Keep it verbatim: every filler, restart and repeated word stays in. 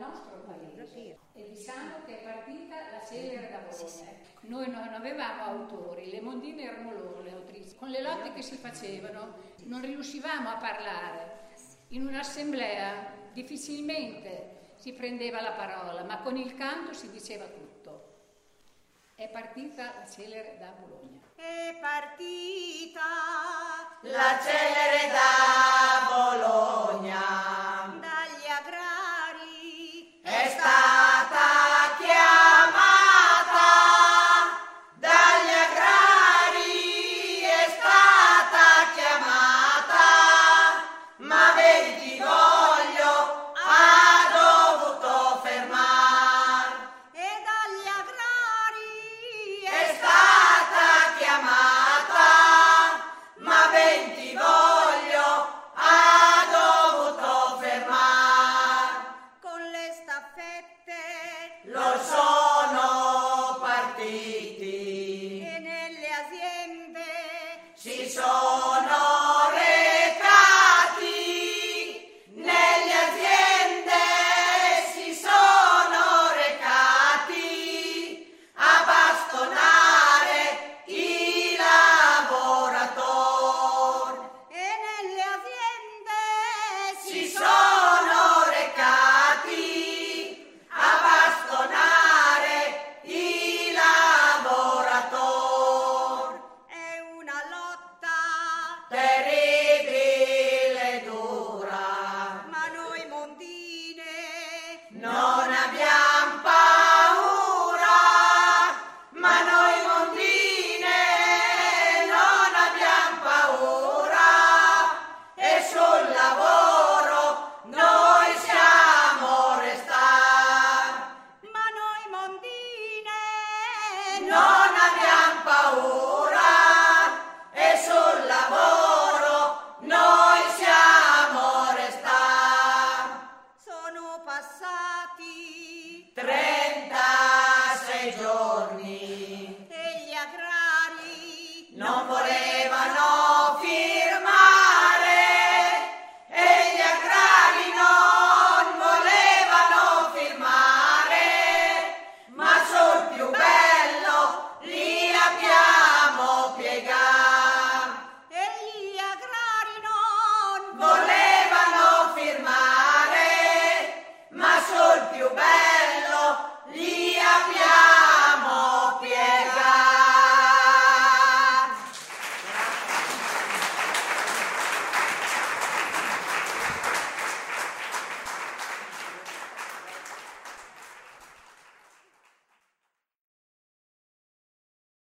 nostro paese. E diciamo che è partita la Celere da Bologna. Noi non avevamo autori, le mondine erano loro le autrici. Con le lotte che si facevano non riuscivamo a parlare. In un'assemblea difficilmente si prendeva la parola, ma con il canto si diceva tutto. È partita la Celere da Bologna. È partita la Celere da